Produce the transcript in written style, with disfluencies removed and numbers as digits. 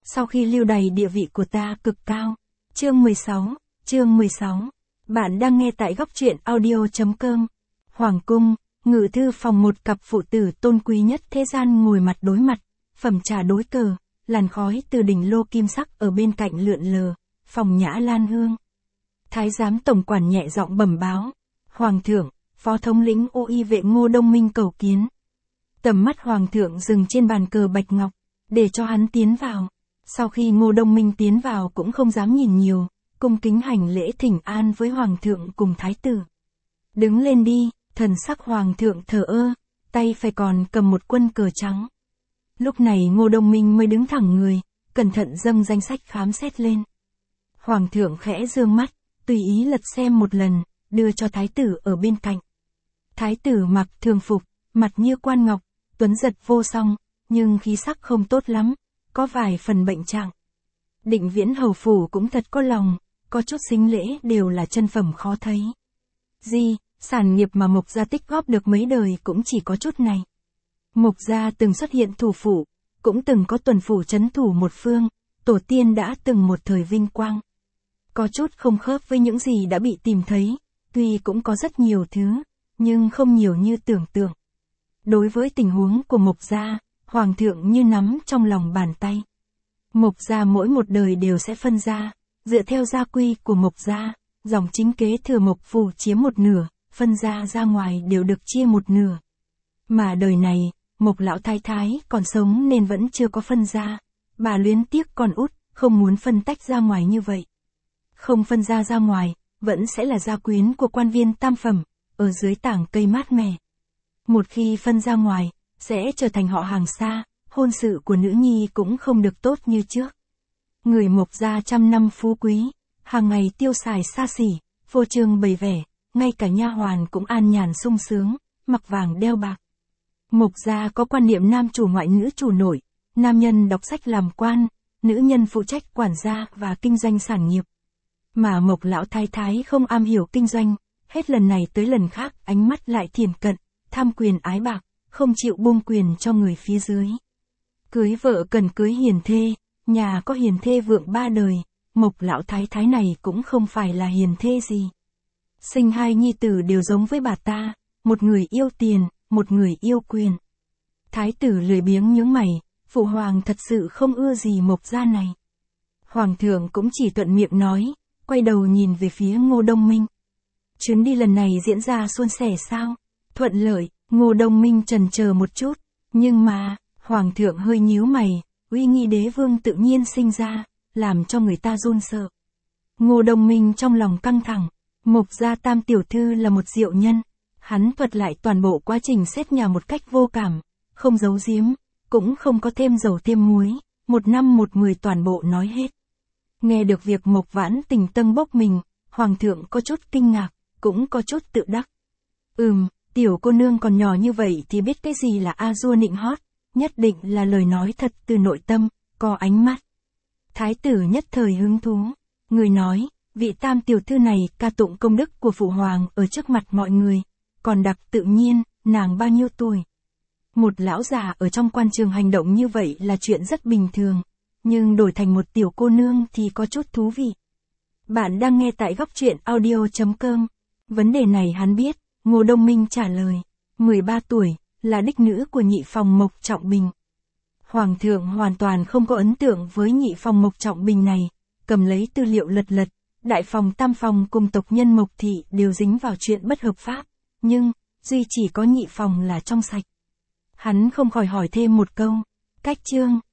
sau khi lưu đày địa vị của ta cực cao. Chương 16. Bạn đang nghe tại góc truyện audio.com. Hoàng cung, ngự thư phòng, một cặp phụ tử tôn quý nhất thế gian ngồi mặt đối mặt, phẩm trà đối cờ, làn khói từ đỉnh lô kim sắc ở bên cạnh lượn lờ, phòng nhã lan hương. Thái giám tổng quản nhẹ giọng bẩm báo, Hoàng thượng, phó thống lĩnh ô y vệ Ngô Đông Minh cầu kiến. Tầm mắt Hoàng thượng dừng trên bàn cờ bạch ngọc, để cho hắn tiến vào. Sau khi Ngô Đông Minh tiến vào cũng không dám nhìn nhiều, cung kính hành lễ thỉnh an với Hoàng thượng cùng Thái tử. Đứng lên đi, thần sắc Hoàng thượng thờ ơ, tay phải còn cầm một quân cờ trắng. Lúc này Ngô Đông Minh mới đứng thẳng người, cẩn thận dâng danh sách khám xét lên. Hoàng thượng khẽ dương mắt, tùy ý lật xem một lần, đưa cho Thái tử ở bên cạnh. Thái tử mặc thường phục, mặt như quan ngọc, tuấn giật vô song, nhưng khí sắc không tốt lắm, có vài phần bệnh trạng. Định Viễn hầu phủ cũng thật có lòng, có chút sính lễ đều là chân phẩm khó thấy. Sản nghiệp mà Mộc gia tích góp được mấy đời cũng chỉ có chút này. Mộc gia từng xuất hiện thủ phủ, cũng từng có tuần phủ trấn thủ một phương, tổ tiên đã từng một thời vinh quang. Có chút không khớp với những gì đã bị tìm thấy, tuy cũng có rất nhiều thứ, nhưng không nhiều như tưởng tượng. Đối với tình huống của Mộc gia, Hoàng thượng như nắm trong lòng bàn tay. Mộc gia mỗi một đời đều sẽ phân ra, dựa theo gia quy của Mộc gia, dòng chính kế thừa Mộc phủ chiếm một nửa, phân ra ngoài đều được chia một nửa. Mà đời này, Mộc lão thái thái còn sống nên vẫn chưa có phân ra, bà luyến tiếc con út, không muốn phân tách ra ngoài như vậy. Không phân ra ngoài, vẫn sẽ là gia quyến của quan viên tam phẩm, ở dưới tảng cây mát mẻ. Một khi phân ra ngoài, sẽ trở thành họ hàng xa, hôn sự của nữ nhi cũng không được tốt như trước. Người Mộc gia trăm năm phú quý, hàng ngày tiêu xài xa xỉ, phô trương bày vẻ, ngay cả nha hoàn cũng an nhàn sung sướng, mặc vàng đeo bạc. Mộc gia có quan niệm nam chủ ngoại nữ chủ nội, nam nhân đọc sách làm quan, nữ nhân phụ trách quản gia và kinh doanh sản nghiệp. Mà Mộc lão thái thái không am hiểu kinh doanh, hết lần này tới lần khác ánh mắt lại thiển cận, tham quyền ái bạc, không chịu buông quyền cho người phía dưới. Cưới vợ cần cưới hiền thê, nhà có hiền thê vượng ba đời, Mộc lão thái thái này cũng không phải là hiền thê gì. Sinh hai nhi tử đều giống với bà ta, một người yêu tiền, một người yêu quyền. Thái tử lười biếng nhướng mày, phụ hoàng thật sự không ưa gì Mộc gia này. Hoàng thượng cũng chỉ thuận miệng nói, quay đầu nhìn về phía Ngô Đông Minh. Chuyến đi lần này diễn ra suôn sẻ sao? Thuận lợi, Ngô Đông Minh chần chờ một chút, nhưng mà, Hoàng thượng hơi nhíu mày, uy nghi đế vương tự nhiên sinh ra, làm cho người ta run sợ. Ngô Đông Minh trong lòng căng thẳng, Mộc gia tam tiểu thư là một diệu nhân, hắn thuật lại toàn bộ quá trình xét nhà một cách vô cảm, không giấu giếm, cũng không có thêm dầu thêm muối, một năm một mười toàn bộ nói hết. Nghe được việc Mộc Vãn Tình tâng bốc mình, Hoàng thượng có chút kinh ngạc, cũng có chút tự đắc. Tiểu cô nương còn nhỏ như vậy thì biết cái gì là a dua nịnh hót, nhất định là lời nói thật từ nội tâm, có ánh mắt. Thái tử nhất thời hứng thú, người nói, vị tam tiểu thư này ca tụng công đức của phụ hoàng ở trước mặt mọi người, còn đặc tự nhiên, nàng bao nhiêu tuổi. Một lão già ở trong quan trường hành động như vậy là chuyện rất bình thường, nhưng đổi thành một tiểu cô nương thì có chút thú vị. Bạn đang nghe tại góc truyện audio.com. Vấn đề này hắn biết, Ngô Đông Minh trả lời, 13 tuổi, là đích nữ của nhị phòng Mộc Trọng Bình. Hoàng thượng hoàn toàn không có ấn tượng với nhị phòng Mộc Trọng Bình này, cầm lấy tư liệu lật, đại phòng tam phòng cùng tộc nhân Mộc Thị đều dính vào chuyện bất hợp pháp, nhưng, duy chỉ có nhị phòng là trong sạch. Hắn không khỏi hỏi thêm một câu, cách chương,